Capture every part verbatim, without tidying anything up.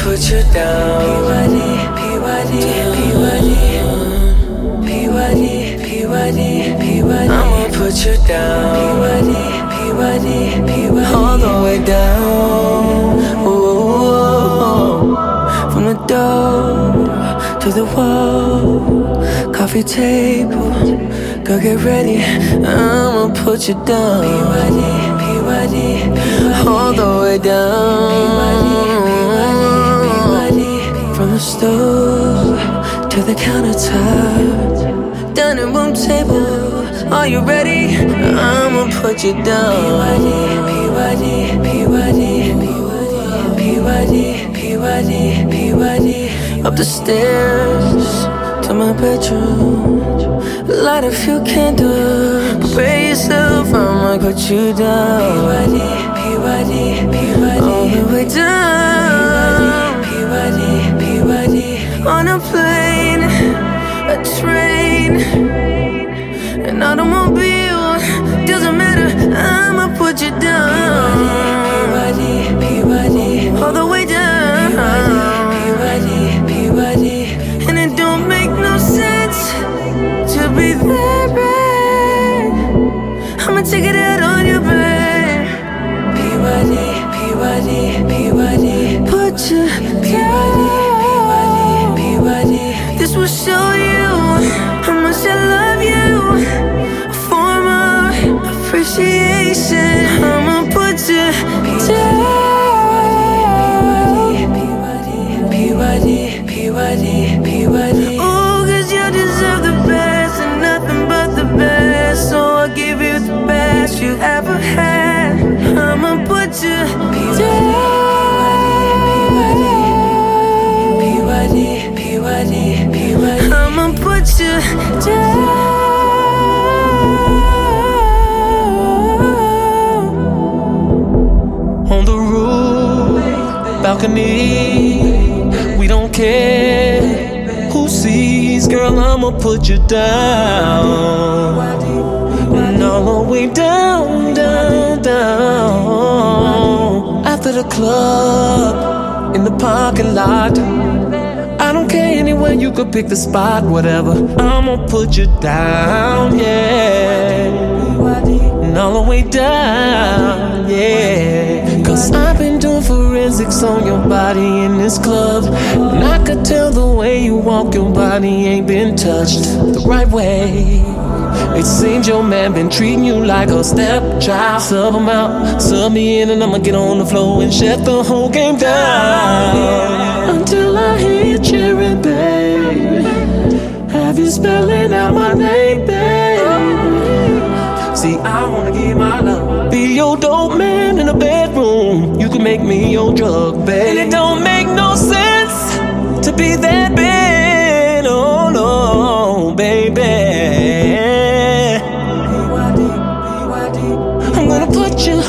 put you down. P Y D, P Y D, P Y D, P Y D, P Y D. I'ma put you down. P Y D, P Y D, all the way down. Ooh, from the door to the wall, coffee table, girl get ready. I'ma put you down. P Y D, P Y D, all the way down. From the stove to the countertop, dining room table, are you ready? I'ma put you down. P Y D, P Y D, P Y D, P Y D, P Y D. Up the stairs to my bedroom, light a few candles, prepare yourself, I'ma put you down. P Y D, P Y D, all the way down. P Y D, P Y D, on a plane, a train, an automobile, doesn't matter, I'ma put you down. P Y D, P Y D, all the way down. P Y D, P Y D, and it don't make no sense to be there, babe. I'ma take it out on your babe. P Y D, P Y D, P Y D, put you down. P Y D, this will show you how much I love you. A form of appreciation. I'ma put you down. P Y D, P Y D, P Y D. Oh, cause you deserve the best and nothing but the best. So I'll give you the best you ever had. I'ma put you down. P Y D, P Y D, P Y D. I'ma put you down. On the roof, balcony, we don't care who sees, girl, I'ma put you down. And all the way down, down, down. After the club, in the parking lot, I don't care, anywhere you could pick the spot, whatever, I'ma put you down, yeah. And all the way down, yeah. Cause I've been doing forensics on your body in this club, and I could tell the way you walk, your body ain't been touched the right way. It seems your man been treating you like a stepchild. Sub him out, sub me in, and I'ma get on the floor and shut the whole game down. Until I hear you cheering, babe. Have you spelling out my name, babe? See, I wanna give my love, be your dope man in the bedroom. You can make me your drug, babe. And it don't make no sense to be that bad, oh no, baby. I'm gonna put you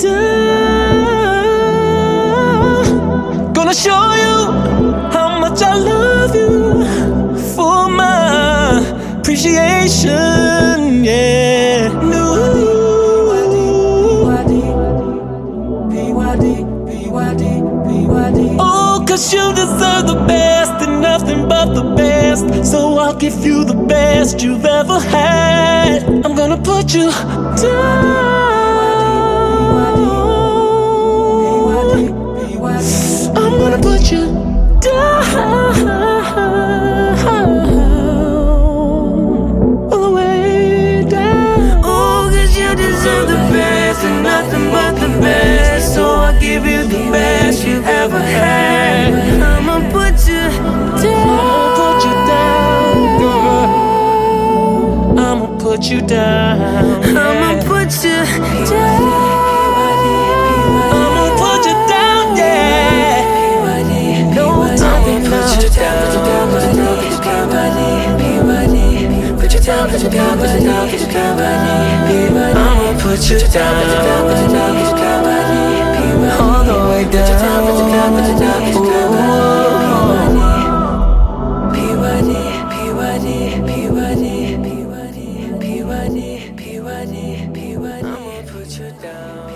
down. Gonna show you how much I love you for my appreciation, yeah. No. Oh, cause you deserve the best and nothing but the best. So I'll give you the best you've ever had. I'm gonna put you down. I'm gonna put you down. All the way down. Oh, cause you deserve the best and nothing but the best. So I'll give you the best you ever had. I'ma put you down. I'ma put you down, girl. I'ma put you down. I'ma put you down. I'ma put you down, yeah. No time to put you down. Put you down, put you down, put you down, put you down, put you down, put you down, put you down, I'ma put you down, put you down, put you down, put you down, all the way down. Put you down, put you down, put you down, P Y D, P Y D, P Y D, P Y D, P Y D, P Y D, P Y D, I'ma put you down.